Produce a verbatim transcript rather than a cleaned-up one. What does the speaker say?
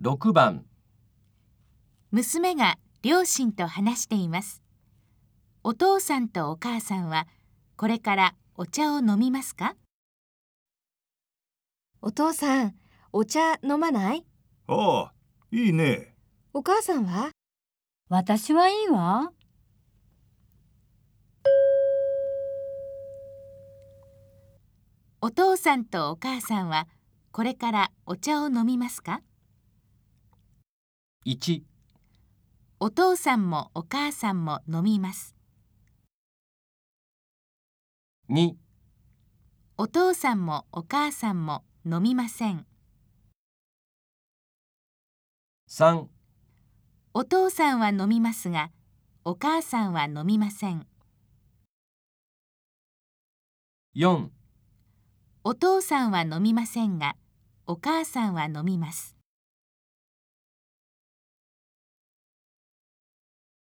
ろくばん。 娘が両親と話しています。お父さんとお母さんはこれからお茶を飲みますか？ お父さん、お茶飲まない？ ああ、いいね。 お母さんは？ 私はいいわ。 お父さんとお母さんはこれからお茶を飲みますか？ いち、 お父さんもお母さんも飲みます。 に、 お父さんもお母さんも飲みません。 さん、 お父さんは飲みますが、お母さんは飲みません。 よん、 お父さんは飲みませんが、お母さんは飲みます。